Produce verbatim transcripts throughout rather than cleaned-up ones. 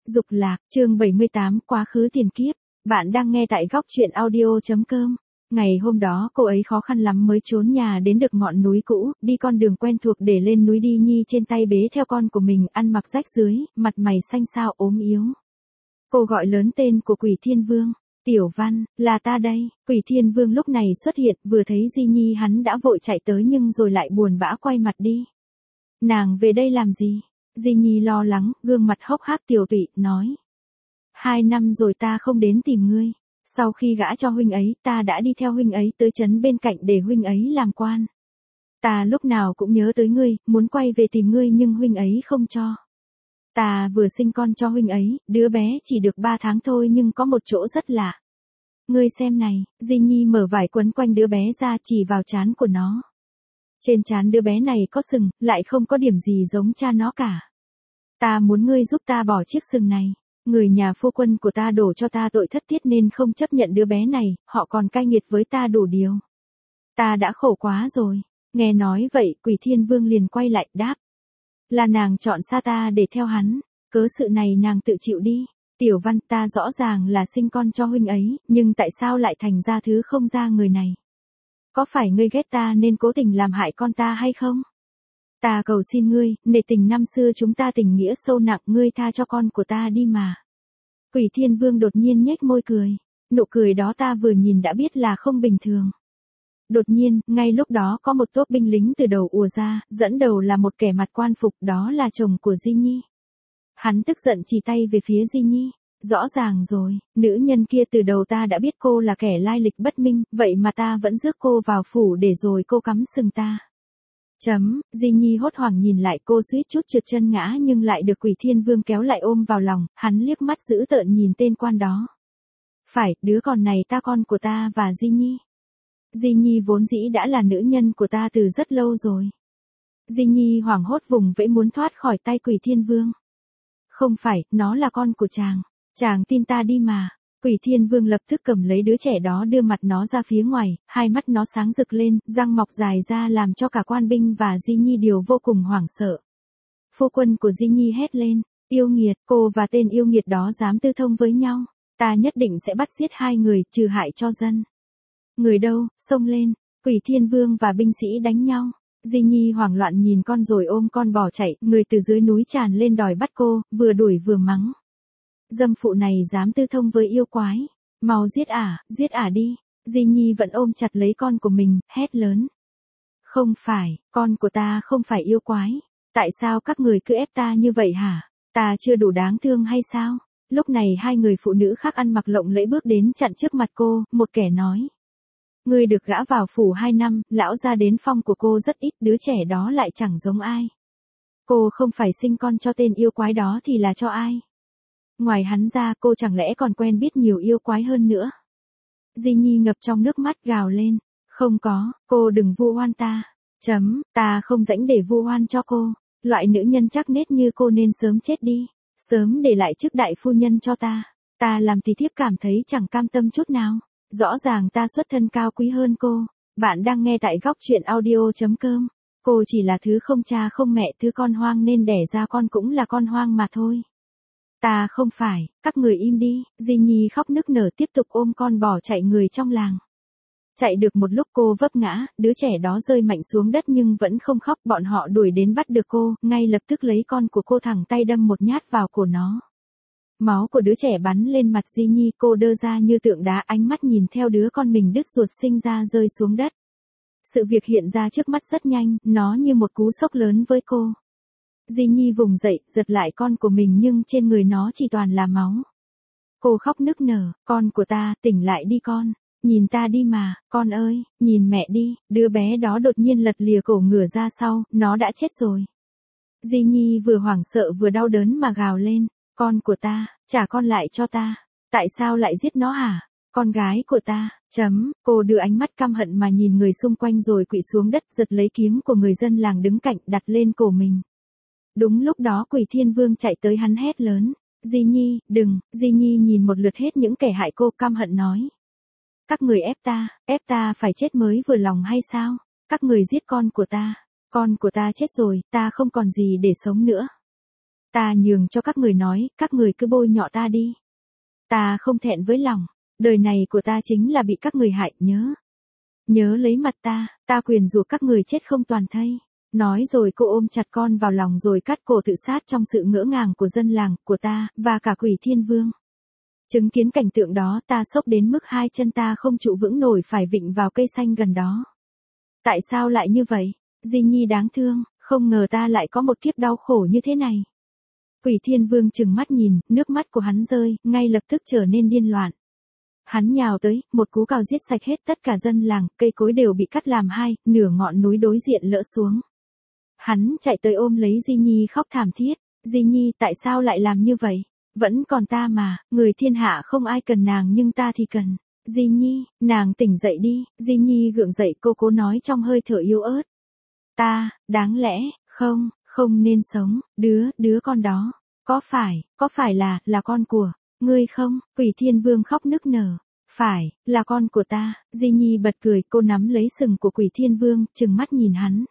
Dục lạc, chương bảy mươi tám, quá khứ tiền kiếp. Bạn đang nghe tại góc truyện audio.com. Ngày hôm đó cô ấy khó khăn lắm mới trốn nhà đến được ngọn núi cũ, đi con đường quen thuộc để lên núi đi Nhi trên tay bế theo con của mình, ăn mặc rách rưới, mặt mày xanh xao ốm yếu. Cô gọi lớn tên của Quỷ Thiên Vương. Tiểu Văn, là ta đây. Quỷ Thiên Vương lúc này xuất hiện, vừa thấy Di Nhi hắn đã vội chạy tới nhưng rồi lại buồn bã quay mặt đi. Nàng về đây làm gì? Di Nhi lo lắng, gương mặt hốc hác tiểu tụy, nói. Hai năm rồi ta không đến tìm ngươi. Sau khi gả cho huynh ấy, ta đã đi theo huynh ấy tới trấn bên cạnh để huynh ấy làm quan. Ta lúc nào cũng nhớ tới ngươi, muốn quay về tìm ngươi nhưng huynh ấy không cho. Ta vừa sinh con cho huynh ấy, đứa bé chỉ được ba tháng thôi nhưng có một chỗ rất lạ. Ngươi xem này, Di Nhi mở vải quấn quanh đứa bé ra chỉ vào trán của nó. Trên trán đứa bé này có sừng, lại không có điểm gì giống cha nó cả. Ta muốn ngươi giúp ta bỏ chiếc sừng này. Người nhà phu quân của ta đổ cho ta tội thất thiết nên không chấp nhận đứa bé này, họ còn cay nghiệt với ta đủ điều. Ta đã khổ quá rồi. Nghe nói vậy, Quỷ Thiên Vương liền quay lại, đáp. Là nàng chọn xa ta để theo hắn, cớ sự này nàng tự chịu đi. Tiểu Văn, ta rõ ràng là sinh con cho huynh ấy, nhưng tại sao lại thành ra thứ không ra người này? Có phải ngươi ghét ta nên cố tình làm hại con ta hay không? Ta cầu xin ngươi, nể tình năm xưa chúng ta tình nghĩa sâu nặng, ngươi tha cho con của ta đi mà. Quỷ Thiên Vương đột nhiên nhếch môi cười. Nụ cười đó ta vừa nhìn đã biết là không bình thường. Đột nhiên, ngay lúc đó có một tốp binh lính từ đầu ùa ra, dẫn đầu là một kẻ mặt quan phục, đó là chồng của Di Nhi. Hắn tức giận chỉ tay về phía Di Nhi. Rõ ràng rồi, nữ nhân kia từ đầu ta đã biết cô là kẻ lai lịch bất minh, vậy mà ta vẫn rước cô vào phủ để rồi cô cắm sừng ta. Chấm, Di Nhi hốt hoảng nhìn lại, cô suýt chút trượt chân ngã nhưng lại được Quỷ Thiên Vương kéo lại ôm vào lòng, hắn liếc mắt dữ tợn nhìn tên quan đó. Phải, đứa con này ta con của ta và Di Nhi. Di Nhi vốn dĩ đã là nữ nhân của ta từ rất lâu rồi. Di Nhi hoảng hốt vùng vẫy muốn thoát khỏi tay Quỷ Thiên Vương. Không phải, nó là con của chàng. Chàng tin ta đi mà. Quỷ Thiên Vương lập tức cầm lấy đứa trẻ đó đưa mặt nó ra phía ngoài, hai mắt nó sáng rực lên, răng mọc dài ra làm cho cả quan binh và Di Nhi đều vô cùng hoảng sợ. Phu quân của Di Nhi hét lên, yêu nghiệt, cô và tên yêu nghiệt đó dám tư thông với nhau. Ta nhất định sẽ bắt giết hai người, trừ hại cho dân. Người đâu, xông lên. Quỷ Thiên Vương và binh sĩ đánh nhau. Di Nhi hoảng loạn nhìn con rồi ôm con bỏ chạy, người từ dưới núi tràn lên đòi bắt cô, vừa đuổi vừa mắng. Dâm phụ này dám tư thông với yêu quái. Mau giết ả, giết ả đi. Di Nhi vẫn ôm chặt lấy con của mình, hét lớn. Không phải, con của ta không phải yêu quái. Tại sao các người cứ ép ta như vậy hả? Ta chưa đủ đáng thương hay sao? Lúc này hai người phụ nữ khác ăn mặc lộng lẫy bước đến chặn trước mặt cô, một kẻ nói. Ngươi được gả vào phủ hai năm, lão gia đến phong của cô rất ít, đứa trẻ đó lại chẳng giống ai. Cô không phải sinh con cho tên yêu quái đó thì là cho ai? Ngoài hắn ra cô chẳng lẽ còn quen biết nhiều yêu quái hơn nữa. Di Nhi ngập trong nước mắt gào lên. Không có, cô đừng vu oan ta. Chấm, ta không rảnh để vu oan cho cô. Loại nữ nhân chắc nết như cô nên sớm chết đi. Sớm để lại chức đại phu nhân cho ta. Ta làm tí thiếp cảm thấy chẳng cam tâm chút nào. Rõ ràng ta xuất thân cao quý hơn cô. Bạn đang nghe tại góc truyện audio.com. Cô chỉ là thứ không cha không mẹ, thứ con hoang nên đẻ ra con cũng là con hoang mà thôi. Ta không phải, các người im đi. Di Nhi khóc nức nở tiếp tục ôm con bỏ chạy người trong làng. Chạy được một lúc cô vấp ngã, đứa trẻ đó rơi mạnh xuống đất nhưng vẫn không khóc, bọn họ đuổi đến bắt được cô, ngay lập tức lấy con của cô thẳng tay đâm một nhát vào cổ nó. Máu của đứa trẻ bắn lên mặt Di Nhi, cô đơ ra như tượng đá, ánh mắt nhìn theo đứa con mình đứt ruột sinh ra rơi xuống đất. Sự việc hiện ra trước mắt rất nhanh, nó như một cú sốc lớn với cô. Di Nhi vùng dậy, giật lại con của mình nhưng trên người nó chỉ toàn là máu. Cô khóc nức nở, con của ta, tỉnh lại đi con. Nhìn ta đi mà, con ơi, nhìn mẹ đi. Đứa bé đó đột nhiên lật lìa cổ ngửa ra sau, nó đã chết rồi. Di Nhi vừa hoảng sợ vừa đau đớn mà gào lên. Con của ta, trả con lại cho ta. Tại sao lại giết nó hả? Con gái của ta. Chấm, cô đưa ánh mắt căm hận mà nhìn người xung quanh rồi quỵ xuống đất, giật lấy kiếm của người dân làng đứng cạnh đặt lên cổ mình. Đúng lúc đó Quỷ Thiên Vương chạy tới, hắn hét lớn. Di Nhi, đừng. Di Nhi nhìn một lượt hết những kẻ hại cô, căm hận nói. Các người ép ta, ép ta phải chết mới vừa lòng hay sao? Các người giết con của ta. Con của ta chết rồi, ta không còn gì để sống nữa. Ta nhường cho các người nói, các người cứ bôi nhọ ta đi. Ta không thẹn với lòng, đời này của ta chính là bị các người hại, nhớ. Nhớ lấy mặt ta, ta quyền rủa các người chết không toàn thây. Nói rồi cô ôm chặt con vào lòng rồi cắt cổ tự sát trong sự ngỡ ngàng của dân làng, của ta, và cả Quỷ Thiên Vương. Chứng kiến cảnh tượng đó ta sốc đến mức hai chân ta không trụ vững nổi phải vịn vào cây xanh gần đó. Tại sao lại như vậy? Di Nhi đáng thương, không ngờ ta lại có một kiếp đau khổ như thế này. Quỷ Thiên Vương trừng mắt nhìn, nước mắt của hắn rơi, ngay lập tức trở nên điên loạn. Hắn nhào tới, một cú cào giết sạch hết tất cả dân làng, cây cối đều bị cắt làm hai, nửa ngọn núi đối diện lỡ xuống. Hắn chạy tới ôm lấy Di Nhi khóc thảm thiết. Di Nhi, tại sao lại làm như vậy? Vẫn còn ta mà, người thiên hạ không ai cần nàng nhưng ta thì cần. Di Nhi, nàng tỉnh dậy đi. Di Nhi gượng dậy, cô cố nói trong hơi thở yếu ớt. Ta, đáng lẽ, không, không nên sống, đứa, đứa con đó. Có phải, có phải là, là con của ngươi không? Quỷ Thiên Vương khóc nức nở. Phải, là con của ta. Di Nhi bật cười, cô nắm lấy sừng của Quỷ Thiên Vương, trừng mắt nhìn hắn.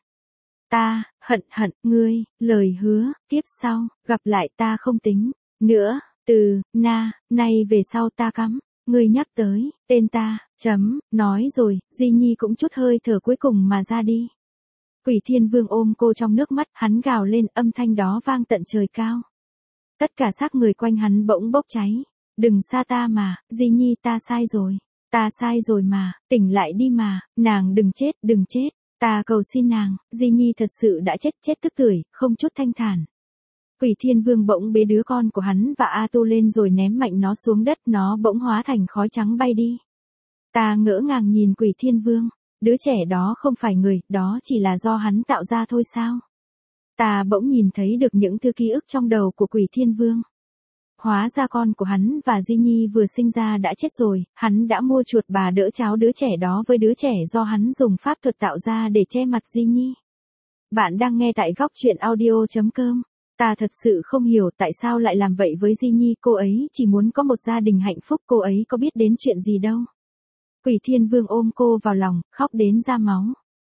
Ta, hận hận, ngươi, lời hứa, kiếp sau, gặp lại ta không tính. Nữa, từ, na, nay về sau ta cắm. Ngươi nhắc tới, tên ta, chấm, nói rồi, Di Nhi cũng chút hơi thở cuối cùng mà ra đi. Quỷ Thiên Vương ôm cô trong nước mắt, hắn gào lên, âm thanh đó vang tận trời cao. Tất cả xác người quanh hắn bỗng bốc cháy. Đừng xa ta mà, Di Nhi, ta sai rồi. Ta sai rồi mà, tỉnh lại đi mà, nàng đừng chết, đừng chết. Ta cầu xin nàng, Di Nhi thật sự đã chết, chết tức tưởi, không chút thanh thản. Quỷ Thiên Vương bỗng bế đứa con của hắn và A Tu lên rồi ném mạnh nó xuống đất, nó bỗng hóa thành khói trắng bay đi. Ta ngỡ ngàng nhìn Quỷ Thiên Vương, đứa trẻ đó không phải người, đó chỉ là do hắn tạo ra thôi sao? Ta bỗng nhìn thấy được những thứ ký ức trong đầu của Quỷ Thiên Vương. Hóa ra con của hắn và Di Nhi vừa sinh ra đã chết rồi, hắn đã mua chuột bà đỡ cháo đứa trẻ đó với đứa trẻ do hắn dùng pháp thuật tạo ra để che mặt Di Nhi. Bạn đang nghe tại góc truyện audio chấm com. Ta thật sự không hiểu tại sao lại làm vậy với Di Nhi, cô ấy chỉ muốn có một gia đình hạnh phúc, cô ấy có biết đến chuyện gì đâu. Quỷ Thiên Vương ôm cô vào lòng, khóc đến ra máu.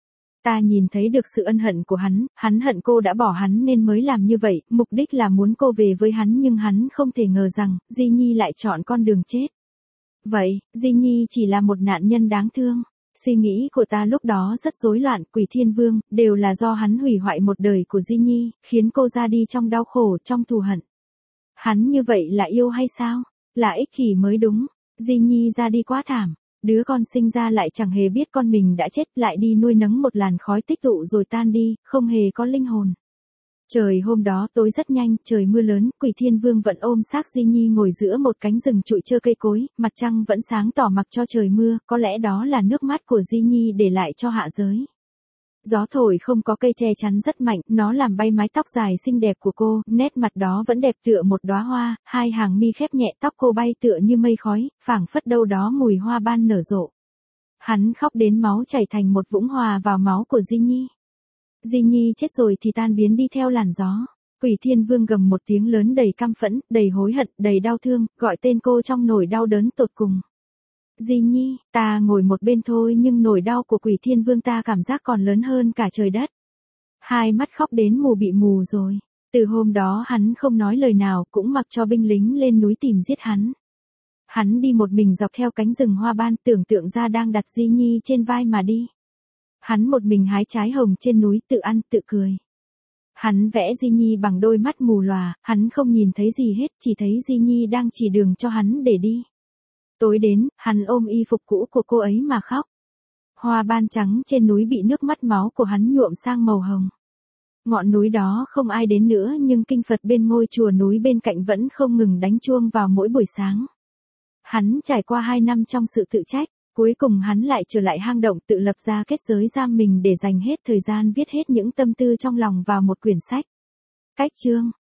Ta nhìn thấy được sự ân hận của hắn, hắn hận cô đã bỏ hắn nên mới làm như vậy, mục đích là muốn cô về với hắn nhưng hắn không thể ngờ rằng, Di Nhi lại chọn con đường chết. Vậy, Di Nhi chỉ là một nạn nhân đáng thương. Suy nghĩ của ta lúc đó rất rối loạn, Quỷ Thiên Vương, đều là do hắn hủy hoại một đời của Di Nhi, khiến cô ra đi trong đau khổ, trong thù hận. Hắn như vậy là yêu hay sao? Là ích kỷ mới đúng. Di Nhi ra đi quá thảm. Đứa con sinh ra lại chẳng hề biết con mình đã chết, lại đi nuôi nấng một làn khói tích tụ rồi tan đi, không hề có linh hồn. Trời hôm đó tối rất nhanh, trời mưa lớn, Quỷ Thiên Vương vẫn ôm xác Di Nhi ngồi giữa một cánh rừng trụi trơ cây cối, mặt trăng vẫn sáng tỏ mặc cho trời mưa, có lẽ đó là nước mắt của Di Nhi để lại cho hạ giới. Gió thổi không có cây che chắn rất mạnh, nó làm bay mái tóc dài xinh đẹp của cô, nét mặt đó vẫn đẹp tựa một đóa hoa, hai hàng mi khép nhẹ, tóc cô bay tựa như mây khói, phảng phất đâu đó mùi hoa ban nở rộ. Hắn khóc đến máu chảy thành một vũng hòa vào máu của Di Nhi. Di Nhi chết rồi thì tan biến đi theo làn gió. Quỷ Thiên Vương gầm một tiếng lớn đầy căm phẫn, đầy hối hận, đầy đau thương, gọi tên cô trong nỗi đau đớn tột cùng. Di Nhi, ta ngồi một bên thôi nhưng nỗi đau của Quỷ Thiên Vương ta cảm giác còn lớn hơn cả trời đất. Hai mắt khóc đến mù bị mù rồi. Từ hôm đó hắn không nói lời nào, cũng mặc cho binh lính lên núi tìm giết hắn. Hắn đi một mình dọc theo cánh rừng hoa ban, tưởng tượng ra đang đặt Di Nhi trên vai mà đi. Hắn một mình hái trái hồng trên núi, tự ăn tự cười. Hắn vẽ Di Nhi bằng đôi mắt mù lòa, hắn không nhìn thấy gì hết, chỉ thấy Di Nhi đang chỉ đường cho hắn để đi. Tối đến, hắn ôm y phục cũ của cô ấy mà khóc. Hoa ban trắng trên núi bị nước mắt máu của hắn nhuộm sang màu hồng. Ngọn núi đó không ai đến nữa nhưng kinh Phật bên ngôi chùa núi bên cạnh vẫn không ngừng đánh chuông vào mỗi buổi sáng. Hắn trải qua hai năm trong sự tự trách, cuối cùng hắn lại trở lại hang động tự lập ra kết giới giam mình để dành hết thời gian viết hết những tâm tư trong lòng vào một quyển sách. Cách chương